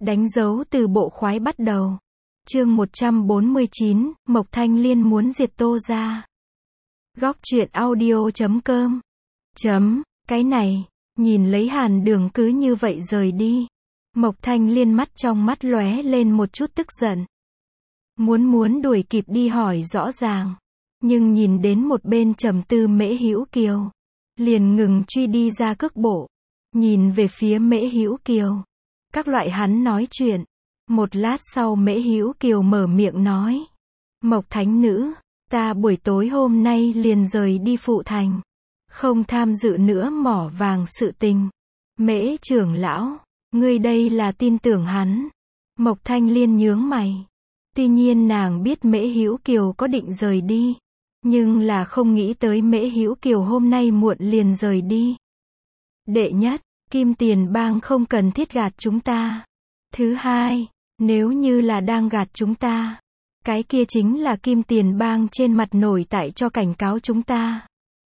Đánh dấu từ bộ khoái bắt đầu. Chương 149, Mộc Thanh Liên muốn diệt Tô gia. Góc truyện audio.com. Cái này, nhìn lấy Hàn Đường cứ như vậy rời đi. Mộc Thanh Liên mắt trong mắt lóe lên một chút tức giận. Muốn đuổi kịp đi hỏi rõ ràng. Nhưng nhìn đến một bên trầm tư Mễ Hữu Kiều. Liền ngừng truy đi ra cước bộ. Nhìn về phía Mễ Hữu Kiều. Các loại hắn nói chuyện. Một lát sau Mễ Hữu Kiều mở miệng nói. Mộc Thánh Nữ, ta buổi tối hôm nay liền rời đi Phụ Thành. Không tham dự nữa mỏ vàng sự tình. Mễ trưởng lão, ngươi đây là tin tưởng hắn. Mộc Thanh Liên nhướng mày. Tuy nhiên nàng biết Mễ Hữu Kiều có định rời đi. Nhưng là không nghĩ tới Mễ Hữu Kiều hôm nay muộn liền rời đi. Đệ nhất, Kim Tiền Bang không cần thiết gạt chúng ta. Thứ hai, nếu như là đang gạt chúng ta, cái kia chính là Kim Tiền Bang trên mặt nổi tại cho cảnh cáo chúng ta.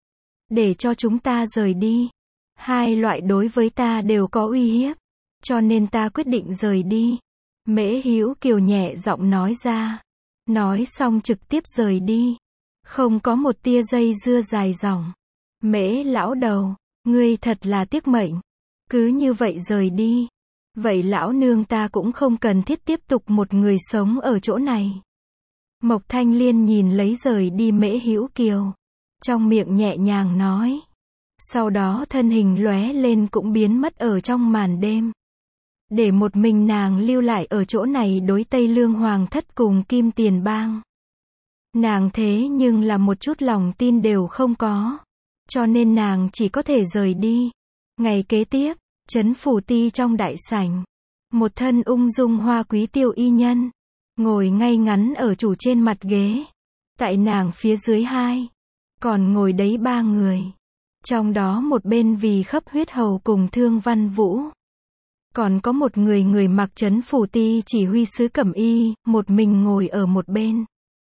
Để cho chúng ta rời đi. Hai loại đối với ta đều có uy hiếp. Cho nên ta quyết định rời đi. Mễ Hữu Kiều nhẹ giọng nói ra. Nói xong trực tiếp rời đi. Không có một tia dây dưa dài dòng. Mễ lão đầu, ngươi thật là tiếc mệnh. Cứ như vậy rời đi. Vậy lão nương ta cũng không cần thiết tiếp tục một người sống ở chỗ này. Mộc Thanh Liên nhìn lấy rời đi Mễ Hữu Kiều. Trong miệng nhẹ nhàng nói. Sau đó thân hình lóe lên cũng biến mất ở trong màn đêm. Để một mình nàng lưu lại ở chỗ này đối Tây Lương Hoàng thất cùng Kim Tiền Bang. Nàng thế nhưng là một chút lòng tin đều không có. Cho nên nàng chỉ có thể rời đi. Ngày kế tiếp, Trấn Phủ Ti trong đại sảnh. Một thân ung dung hoa quý Tiêu Y Nhân. Ngồi ngay ngắn ở chủ trên mặt ghế. Tại nàng phía dưới hai. Còn ngồi đấy ba người. Trong đó một bên vì Khấp Huyết Hầu cùng Thương Văn Vũ. Còn có một người mặc Trấn Phủ Ti chỉ huy sứ cẩm y, một mình ngồi ở một bên.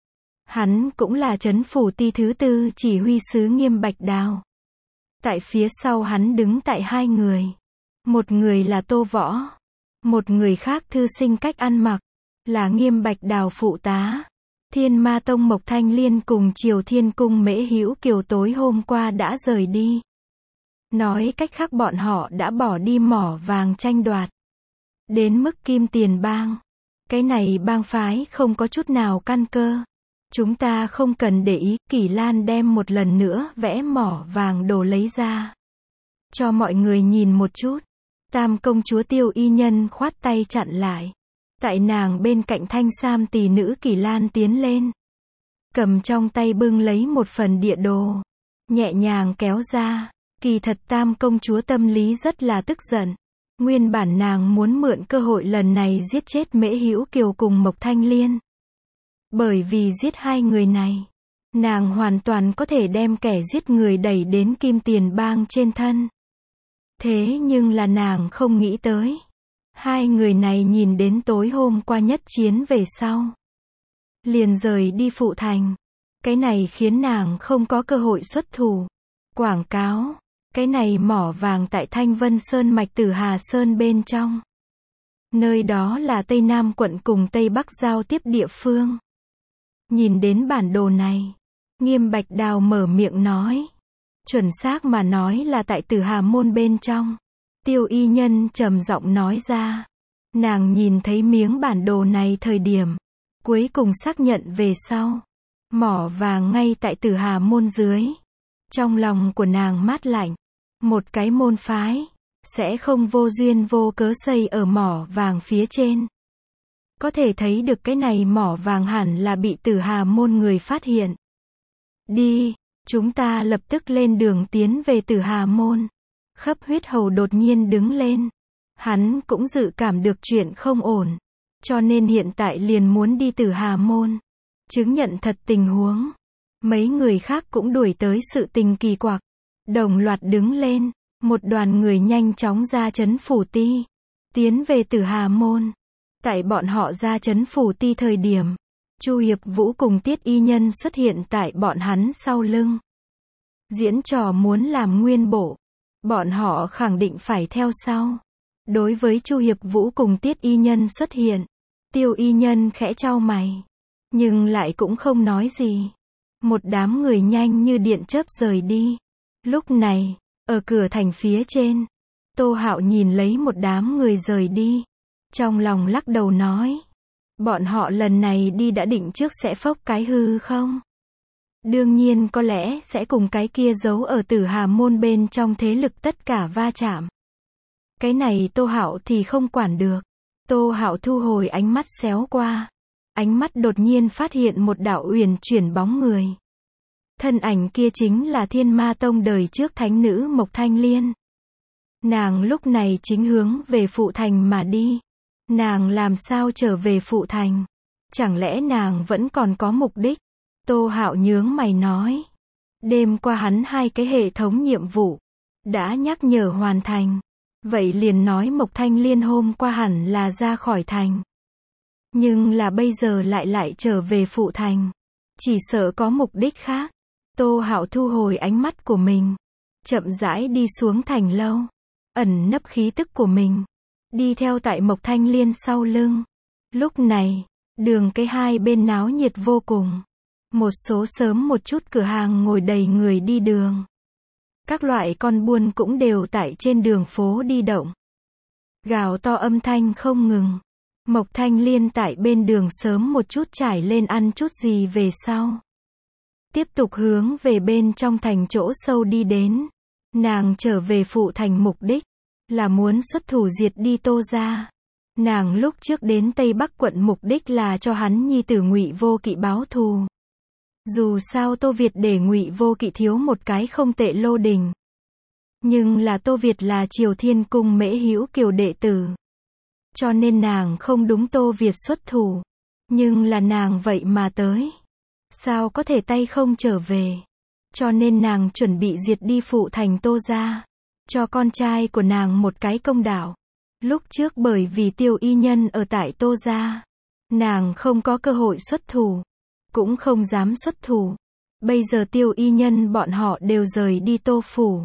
Hắn cũng là Trấn Phủ Ti thứ tư chỉ huy sứ Nghiêm Bạch Đào. Tại phía sau hắn đứng tại hai người. Một người là Tô Võ. Một người khác thư sinh cách ăn mặc. Là Nghiêm Bạch Đào phụ tá. Thiên Ma Tông Mộc Thanh Liên cùng Triều Thiên Cung Mễ Hữu Kiều tối hôm qua đã rời đi. Nói cách khác bọn họ đã bỏ đi mỏ vàng tranh đoạt. Đến mức Kim Tiền Bang. Cái này bang phái không có chút nào căn cơ. Chúng ta không cần để ý. Kỷ Lan đem một lần nữa vẽ mỏ vàng đồ lấy ra. Cho mọi người nhìn một chút. Tam công chúa Tiêu Y Nhân khoát tay chặn lại. Tại nàng bên cạnh thanh sam tỷ nữ Kỷ Lan tiến lên. Cầm trong tay bưng lấy một phần địa đồ. Nhẹ nhàng kéo ra. Kỳ thật tam công chúa tâm lý rất là tức giận. Nguyên bản nàng muốn mượn cơ hội lần này giết chết Mễ Hữu Kiều cùng Mộc Thanh Liên. Bởi vì giết hai người này, nàng hoàn toàn có thể đem kẻ giết người đẩy đến Kim Tiền Bang trên thân. Thế nhưng là nàng không nghĩ tới. Hai người này nhìn đến tối hôm qua nhất chiến về sau. Liền rời đi Phụ Thành. Cái này khiến nàng không có cơ hội xuất thủ. Quảng cáo. Cái này mỏ vàng tại Thanh Vân Sơn mạch Tử Hà Sơn bên trong. Nơi đó là Tây Nam quận cùng Tây Bắc giao tiếp địa phương. Nhìn đến bản đồ này. Nghiêm Bạch Đào mở miệng nói. Chuẩn xác mà nói là tại Tử Hà Môn bên trong. Tiêu Y Nhân trầm giọng nói ra. Nàng nhìn thấy miếng bản đồ này thời điểm. Cuối cùng xác nhận về sau. Mỏ vàng ngay tại Tử Hà Môn dưới. Trong lòng của nàng mát lạnh. Một cái môn phái. Sẽ không vô duyên vô cớ xây ở mỏ vàng phía trên. Có thể thấy được cái này mỏ vàng hẳn là bị Tử Hà Môn người phát hiện. Đi, chúng ta lập tức lên đường tiến về Tử Hà Môn. Khấp Huyết Hầu đột nhiên đứng lên. Hắn cũng dự cảm được chuyện không ổn. Cho nên hiện tại liền muốn đi Tử Hà Môn. Chứng nhận thật tình huống. Mấy người khác cũng đuổi tới sự tình kỳ quặc. Đồng loạt đứng lên. Một đoàn người nhanh chóng ra Trấn Phủ Ti. Tiến về Tử Hà Môn. Tại bọn họ ra Trấn Phủ Ti thời điểm. Chu Hiệp Vũ cùng Tiết Y Nhân xuất hiện tại bọn hắn sau lưng. Diễn trò muốn làm nguyên bộ. Bọn họ khẳng định phải theo sau. Đối với Chu Hiệp Vũ cùng Tiết Y Nhân xuất hiện, Tiêu Y Nhân khẽ chau mày, nhưng lại cũng không nói gì. Một đám người nhanh như điện chớp rời đi. Lúc này, ở cửa thành phía trên, Tô Hạo nhìn lấy một đám người rời đi, trong lòng lắc đầu nói, bọn họ lần này đi đã định trước sẽ phốc cái hư không? Đương nhiên có lẽ sẽ cùng cái kia giấu ở Tử Hà môn bên trong thế lực tất cả va chạm. Cái này Tô Hạo thì không quản được. Tô Hạo thu hồi ánh mắt xéo qua. Ánh mắt đột nhiên phát hiện một đạo uyển chuyển bóng người. Thân ảnh kia chính là Thiên Ma Tông đời trước thánh nữ Mộc Thanh Liên. Nàng lúc này chính hướng về Phụ Thành mà đi. Nàng làm sao trở về Phụ Thành? Chẳng lẽ nàng vẫn còn có mục đích? Tô Hạo nhướng mày nói. Đêm qua hắn 2 cái hệ thống nhiệm vụ đã nhắc nhở hoàn thành. Vậy liền nói Mộc Thanh Liên hôm qua hẳn là ra khỏi thành. Nhưng là bây giờ lại trở về Phụ Thành. Chỉ sợ có mục đích khác. Tô Hạo thu hồi ánh mắt của mình. Chậm rãi đi xuống thành lâu. Ẩn nấp khí tức của mình. Đi theo tại Mộc Thanh Liên sau lưng. Lúc này, đường cái hai bên náo nhiệt vô cùng. Một số sớm một chút cửa hàng ngồi đầy người đi đường. Các loại con buôn cũng đều tại trên đường phố đi động. Gào to âm thanh không ngừng. Mộc Thanh Liên tại bên đường sớm một chút trải lên ăn chút gì về sau. Tiếp tục hướng về bên trong thành chỗ sâu đi đến. Nàng trở về Phụ Thành mục đích là muốn xuất thủ diệt đi Tô gia. Nàng lúc trước đến Tây Bắc quận mục đích là cho hắn nhi tử Ngụy Vô Kỵ báo thù. Dù sao Tô Việt để Ngụy Vô Kỵ thiếu một cái không tệ lô đình. Nhưng là Tô Việt là Triều Thiên Cung Mễ Hữu Kiều đệ tử. Cho nên nàng không đúng Tô Việt xuất thủ. Nhưng là nàng vậy mà tới. Sao có thể tay không trở về. Cho nên nàng chuẩn bị diệt đi Phụ Thành Tô gia. Cho con trai của nàng một cái công đạo. Lúc trước bởi vì Tiêu Y Nhân ở tại Tô gia. Nàng không có cơ hội xuất thủ. Cũng không dám xuất thủ. Bây giờ Tiêu Y Nhân bọn họ đều rời đi Tô phủ.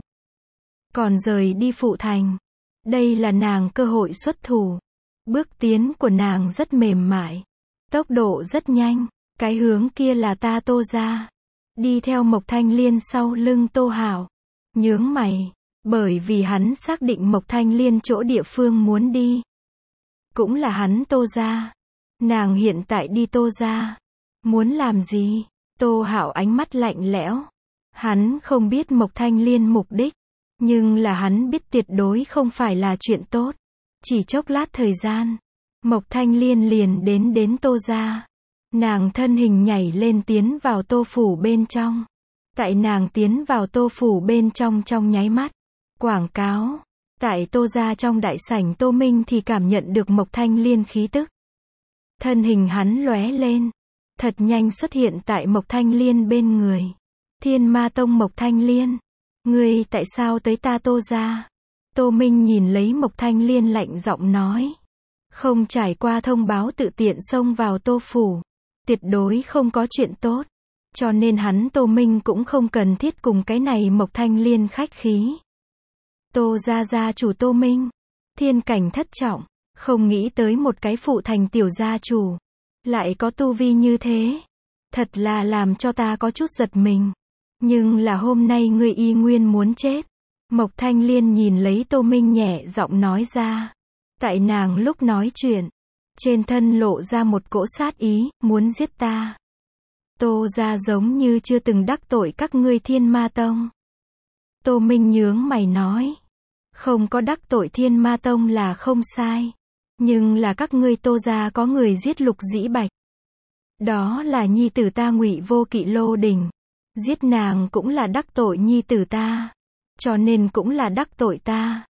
Còn rời đi Phụ Thành. Đây là nàng cơ hội xuất thủ. Bước tiến của nàng rất mềm mại. Tốc độ rất nhanh. Cái hướng kia là ta Tô gia. Đi theo Mộc Thanh Liên sau lưng Tô Hạo. Nhướng mày. Bởi vì hắn xác định Mộc Thanh Liên chỗ địa phương muốn đi. Cũng là hắn Tô gia. Nàng hiện tại đi Tô gia. Muốn làm gì? Tô Hạo ánh mắt lạnh lẽo. Hắn không biết Mộc Thanh Liên mục đích. Nhưng là hắn biết tuyệt đối không phải là chuyện tốt. Chỉ chốc lát thời gian. Mộc Thanh Liên liền đến Tô gia. Nàng thân hình nhảy lên tiến vào Tô phủ bên trong. Tại nàng tiến vào Tô phủ bên trong nháy mắt. Quảng cáo. Tại Tô gia trong đại sảnh Tô Minh thì cảm nhận được Mộc Thanh Liên khí tức. Thân hình hắn lóe lên. Thật nhanh xuất hiện tại Mộc Thanh Liên bên người. Thiên Ma Tông Mộc Thanh Liên. Ngươi tại sao tới ta Tô gia? Tô Minh nhìn lấy Mộc Thanh Liên lạnh giọng nói. Không trải qua thông báo tự tiện xông vào Tô phủ. Tuyệt đối không có chuyện tốt. Cho nên hắn Tô Minh cũng không cần thiết cùng cái này Mộc Thanh Liên khách khí. Tô gia gia chủ Tô Minh. Thiên cảnh thất trọng. Không nghĩ tới một cái Phụ Thành tiểu gia chủ. Lại có tu vi như thế. Thật là làm cho ta có chút giật mình. Nhưng là hôm nay ngươi y nguyên muốn chết. Mộc Thanh Liên nhìn lấy Tô Minh nhẹ giọng nói ra. Tại nàng lúc nói chuyện. Trên thân lộ ra một cỗ sát ý, muốn giết ta. Tô gia giống như chưa từng đắc tội các ngươi Thiên Ma Tông. Tô Minh nhướng mày nói. Không có đắc tội Thiên Ma Tông là không sai. Nhưng là các ngươi Tô gia có người giết Lục Dĩ Bạch. Đó là nhi tử ta Ngụy Vô Kỵ lô đình. Giết nàng cũng là đắc tội nhi tử ta. Cho nên cũng là đắc tội ta.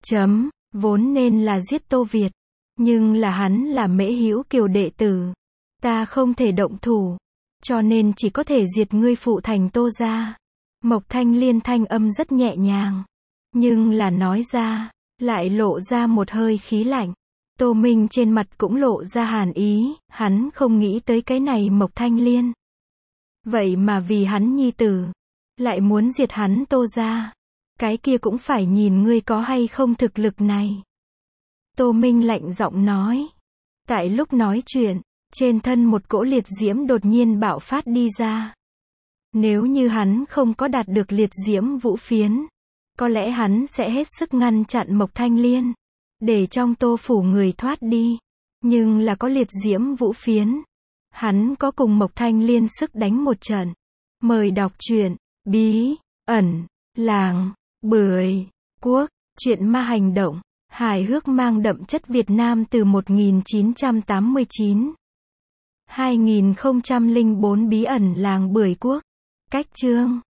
Vốn nên là giết Tô Việt. Nhưng là hắn là Mễ Hữu Kiều đệ tử. Ta không thể động thủ. Cho nên chỉ có thể diệt ngươi Phụ Thành Tô gia. Mộc Thanh Liên thanh âm rất nhẹ nhàng. Nhưng là nói ra, lại lộ ra một hơi khí lạnh. Tô Minh trên mặt cũng lộ ra hàn ý, hắn không nghĩ tới cái này Mộc Thanh Liên. Vậy mà vì hắn nhi tử, lại muốn diệt hắn Tô gia. Cái kia cũng phải nhìn ngươi có hay không thực lực này. Tô Minh lạnh giọng nói. Tại lúc nói chuyện, trên thân một cỗ liệt diễm đột nhiên bạo phát đi ra. Nếu như hắn không có đạt được liệt diễm vũ phiến, có lẽ hắn sẽ hết sức ngăn chặn Mộc Thanh Liên, để trong Tô phủ người thoát đi. Nhưng là có liệt diễm vũ phiến, hắn có cùng Mộc Thanh Liên sức đánh một trận. Mời đọc truyện Bí ẩn làng Bưởi Quốc, truyện ma hành động, hài hước mang đậm chất Việt Nam từ 1989. 2004 Bí ẩn làng Bưởi Quốc. Cách chương